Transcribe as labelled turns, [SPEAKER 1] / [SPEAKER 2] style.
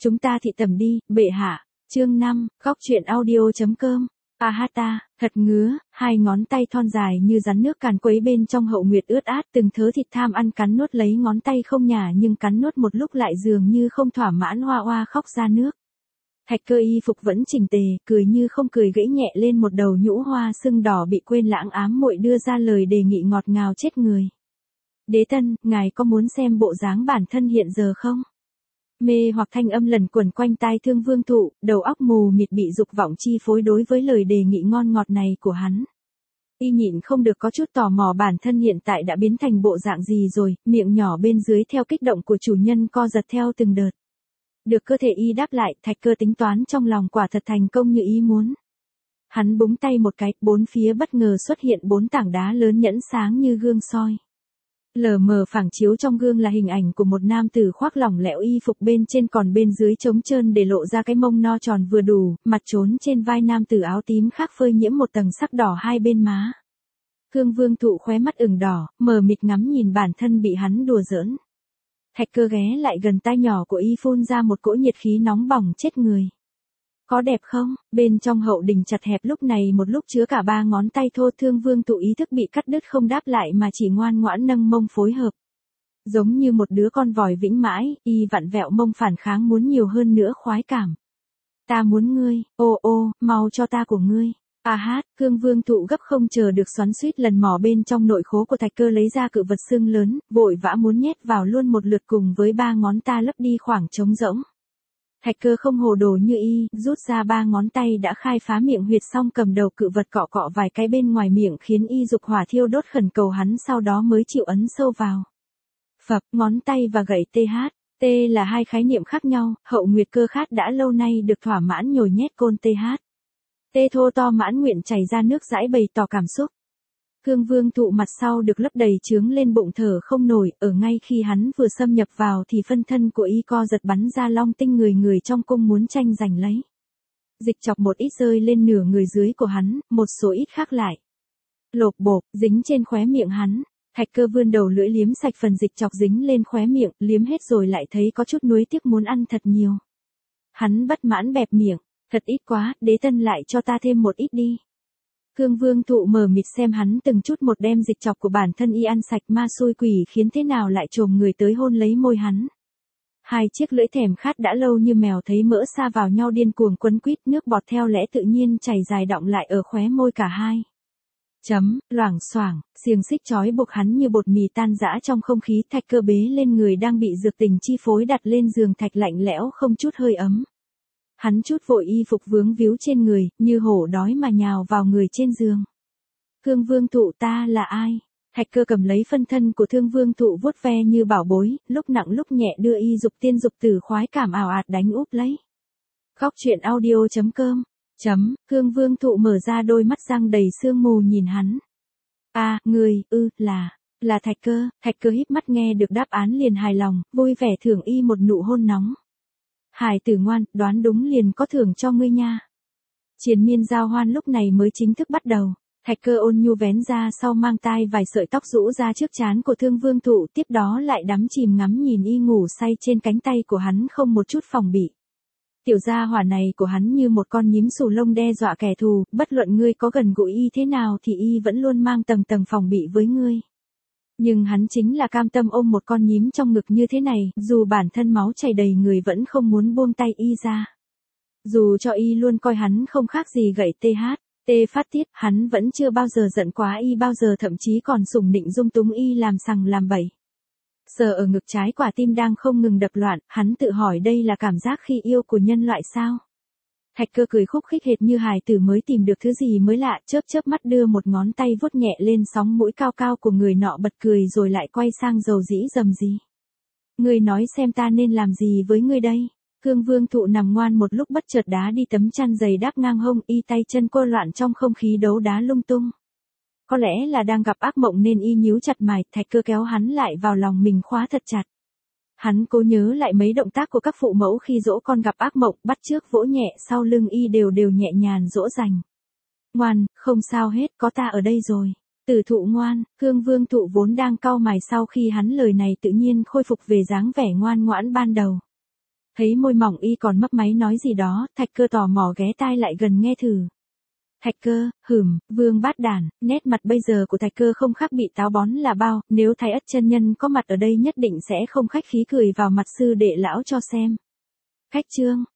[SPEAKER 1] Chúng ta thị tẩm đi, bệ hạ. Chương 5, góc truyện audio.com. A hát ta, thật ngứa, hai ngón tay thon dài như rắn nước càn quấy bên trong Hậu Nguyệt ướt át, từng thớ thịt tham ăn cắn nuốt lấy ngón tay không nhả, nhưng cắn nuốt một lúc lại dường như không thỏa mãn, hoa hoa khóc ra nước. Thạch Cơ y phục vẫn chỉnh tề, cười như không cười, gãy nhẹ lên một đầu nhũ hoa sưng đỏ bị quên lãng, ám muội đưa ra lời đề nghị ngọt ngào chết người. Đế tân, ngài có muốn xem bộ dáng bản thân hiện giờ không? Mê hoặc thanh âm lần quẩn quanh tai Thương Vương Thụ, đầu óc mù mịt bị dục vọng chi phối đối với lời đề nghị ngon ngọt này của hắn. Y nhịn không được có chút tò mò bản thân hiện tại đã biến thành bộ dạng gì rồi, miệng nhỏ bên dưới theo kích động của chủ nhân co giật theo từng đợt. Được cơ thể y đáp lại, Thạch Cơ tính toán trong lòng quả thật thành công như ý muốn. Hắn búng tay một cái, bốn phía bất ngờ xuất hiện 4 tảng đá lớn nhẫn sáng như gương soi. Lờ mờ phản chiếu trong gương là hình ảnh của một nam tử khoác lỏng lẻo y phục bên trên, còn bên dưới trống trơn để lộ ra cái mông no tròn vừa đủ, mặt trốn trên vai nam tử áo tím khác phơi nhiễm một tầng sắc đỏ hai bên má. Thương Vương Thụ khóe mắt ửng đỏ, mờ mịt ngắm nhìn bản thân bị hắn đùa giỡn. Thạch Cơ ghé lại gần tai nhỏ của y phun ra một cỗ nhiệt khí nóng bỏng chết người. Có đẹp không? Bên trong hậu đình chặt hẹp lúc này một lúc chứa cả 3 ngón tay thô. Thương Vương Thụ ý thức bị cắt đứt không đáp lại mà chỉ ngoan ngoãn nâng mông phối hợp. Giống như một đứa con vòi vĩnh mãi, y vặn vẹo mông phản kháng muốn nhiều hơn nữa khoái cảm. Ta muốn ngươi, ô ô, mau cho ta của ngươi. A hát, Thương Vương Thụ gấp không chờ được xoắn xuýt lần mò bên trong nội khố của Thạch Cơ lấy ra cự vật xương lớn, vội vã muốn nhét vào luôn một lượt cùng với 3 ngón ta lấp đi khoảng trống rỗng. Thạch Cơ không hồ đồ như y, rút ra 3 ngón tay đã khai phá miệng huyệt, xong cầm đầu cự vật cọ cọ vài cái bên ngoài miệng khiến y dục hỏa thiêu đốt, khẩn cầu hắn sau đó mới chịu ấn sâu vào. Phập, ngón tay và gậy TH. T là hai khái niệm khác nhau, Hậu Nguyệt cơ khát đã lâu nay được thỏa mãn, nhồi nhét côn TH. T thô to mãn nguyện chảy ra nước dãi bày tỏ cảm xúc. Thương Vương Thụ mặt sau được lấp đầy trướng lên bụng thở không nổi, ở ngay khi hắn vừa xâm nhập vào thì phân thân của y co giật bắn ra long tinh, người trong cung muốn tranh giành lấy. Dịch chọc một ít rơi lên nửa người dưới của hắn, một số ít khác lại lộp bộp dính trên khóe miệng hắn. Thạch Cơ vươn đầu lưỡi liếm sạch phần dịch chọc dính lên khóe miệng, liếm hết rồi lại thấy có chút nuối tiếc muốn ăn thật nhiều. Hắn bất mãn bẹp miệng, thật ít quá, đế tân lại cho ta thêm một ít đi. Thương Vương Thụ mờ mịt xem hắn từng chút một đem dịch chọc của bản thân y ăn sạch, ma xui quỷ khiến thế nào lại trồm người tới hôn lấy môi hắn. Hai chiếc lưỡi thèm khát đã lâu như mèo thấy mỡ sa vào nhau điên cuồng quấn quýt, nước bọt theo lẽ tự nhiên chảy dài đọng lại ở khóe môi cả hai. Loảng xoảng, xiềng xích trói buộc hắn như bột mì tan rã trong không khí. Thạch Cơ bế lên người đang bị dược tình chi phối đặt lên giường thạch lạnh lẽo không chút hơi ấm. Hắn chút vội y phục vướng víu trên người, như hổ đói mà nhào vào người trên giường. Thương Vương Thụ, ta là ai? Thạch Cơ cầm lấy phân thân của Thương Vương Thụ vuốt ve như bảo bối, lúc nặng lúc nhẹ đưa y dục tiên dục tử, khoái cảm ảo ạt đánh úp lấy. Góc truyện audio.com. Thương Vương Thụ mở ra đôi mắt răng đầy sương mù nhìn hắn. À, người, là Thạch Cơ. Thạch Cơ híp mắt nghe được đáp án liền hài lòng, vui vẻ thưởng y một nụ hôn nóng. Hải tử ngoan, đoán đúng liền có thưởng cho ngươi nha. Triền miên giao hoan lúc này mới chính thức bắt đầu. Thạch Cơ ôn nhu vén ra sau mang tai vài sợi tóc rũ ra trước trán của Thương Vương Thụ, tiếp đó lại đắm chìm ngắm nhìn y ngủ say trên cánh tay của hắn không một chút phòng bị. Tiểu gia hỏa này của hắn như một con nhím xù lông đe dọa kẻ thù, bất luận ngươi có gần gũi y thế nào thì y vẫn luôn mang tầng tầng phòng bị với ngươi. Nhưng hắn chính là cam tâm ôm một con nhím trong ngực như thế này, dù bản thân máu chảy đầy người vẫn không muốn buông tay y ra. Dù cho y luôn coi hắn không khác gì gậy TH. Phát tiết, hắn vẫn chưa bao giờ giận quá y bao giờ, thậm chí còn sủng nịnh dung túng y làm sằng làm bậy. Sờ ở ngực trái quả tim đang không ngừng đập loạn, hắn tự hỏi đây là cảm giác khi yêu của nhân loại sao? Thạch Cơ cười khúc khích hệt như hài tử mới tìm được thứ gì mới lạ, chớp chớp mắt đưa một ngón tay vuốt nhẹ lên sóng mũi cao cao của người nọ, bật cười rồi lại quay sang dầu dĩ rầm rì. Ngươi nói xem ta nên làm gì với ngươi đây? Thương Vương Thụ nằm ngoan một lúc bất chợt đá đi tấm chăn dày đáp ngang hông, y tay chân cô loạn trong không khí đấu đá lung tung. Có lẽ là đang gặp ác mộng nên y nhíu chặt mày, Thạch Cơ kéo hắn lại vào lòng mình khóa thật chặt. Hắn cố nhớ lại mấy động tác của các phụ mẫu khi dỗ con gặp ác mộng, bắt chước vỗ nhẹ sau lưng y đều nhẹ nhàng dỗ dành. Ngoan, không sao hết, có ta ở đây rồi. Tử Thụ ngoan. Thương Vương Thụ vốn đang cau mày sau khi hắn lời này tự nhiên khôi phục về dáng vẻ ngoan ngoãn ban đầu. Thấy môi mỏng y còn mấp máy nói gì đó, Thạch Cơ tò mò ghé tai lại gần nghe thử. Thạch Cơ, Vương Bát Đản, nét mặt bây giờ của Thạch Cơ không khác bị táo bón là bao, nếu Thái Ất chân nhân có mặt ở đây nhất định sẽ không khách khí cười vào mặt sư đệ lão cho xem. Khách trương,